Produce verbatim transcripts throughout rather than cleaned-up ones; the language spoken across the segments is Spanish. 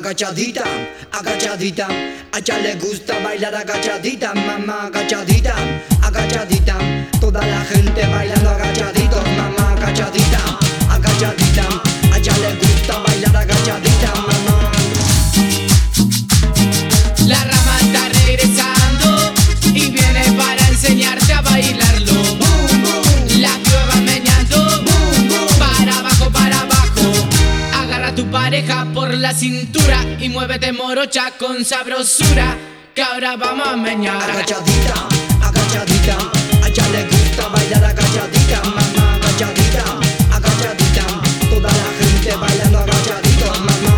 agachadita, agachadita. A ella le gusta bailar agachadita, mamá, agachadita, agachadita. Toda la gente bailando agachaditos, mamá, agachadita, agachadita. A ella le gusta bailar agachadita, mamá. La rama está regresando y viene para enseñarte a bailarlo. Boom, boom, La piba va meneando, boom, boom. para abajo, para abajo. Agarra a tu pareja por la cintura y muévete morocha con sabrosura, que ahora vamos a meñar. Agachadita, agachadita. A ella le gusta bailar agachadita, mamá, agachadita, agachadita. Toda la gente bailando agachaditos, mamá.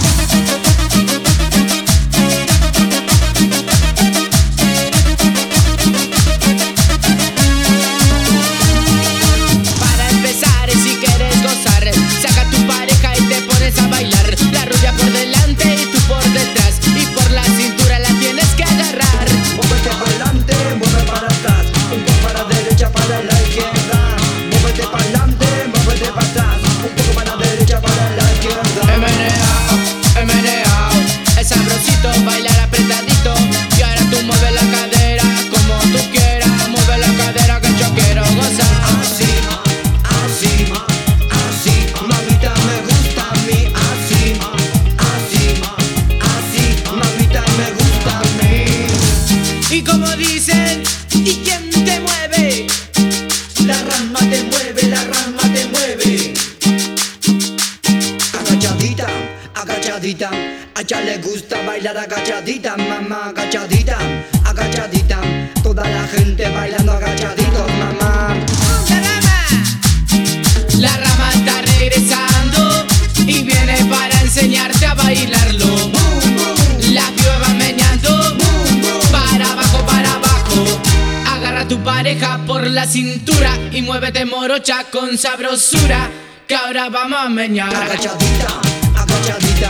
Para empezar, si quieres gozar, saca a tu pareja y te pones a bailar. La rubia por delante y tú por detrás, y por la cintura la tienes que agarrar. Muévete para adelante, mueve para atrás, un poco para la derecha, para la izquierda. Muévete para adelante, muévete para atrás, un poco para la derecha, para la izquierda. He meneao, he meneao, es sabrosito bailar apretadito. Y ahora tú mueves la cadera como tú quieras, mueve la cadera que yo quiero gozar. Así, así, así, mamita me gusta a mí. Así, así, así, mamita me gusta a mí. Y como dicen, ¿y quién te mueve? La rama te mueve, la rama te mueve. Agachadita, agachadita. A ella le gusta bailar agachadita, mamá, agachadita, agachadita. Toda la gente bailando agachaditos, mamá. ¡La rama! La rama está regresando y viene para enseñarte a bailarlo. Boom, boom, La piba va meneando, boom, boom. para abajo, para abajo. Agarra a tu pareja por la cintura y muévete morocha con sabrosura, que ahora vamos a meñar. Agachadita, agachadita.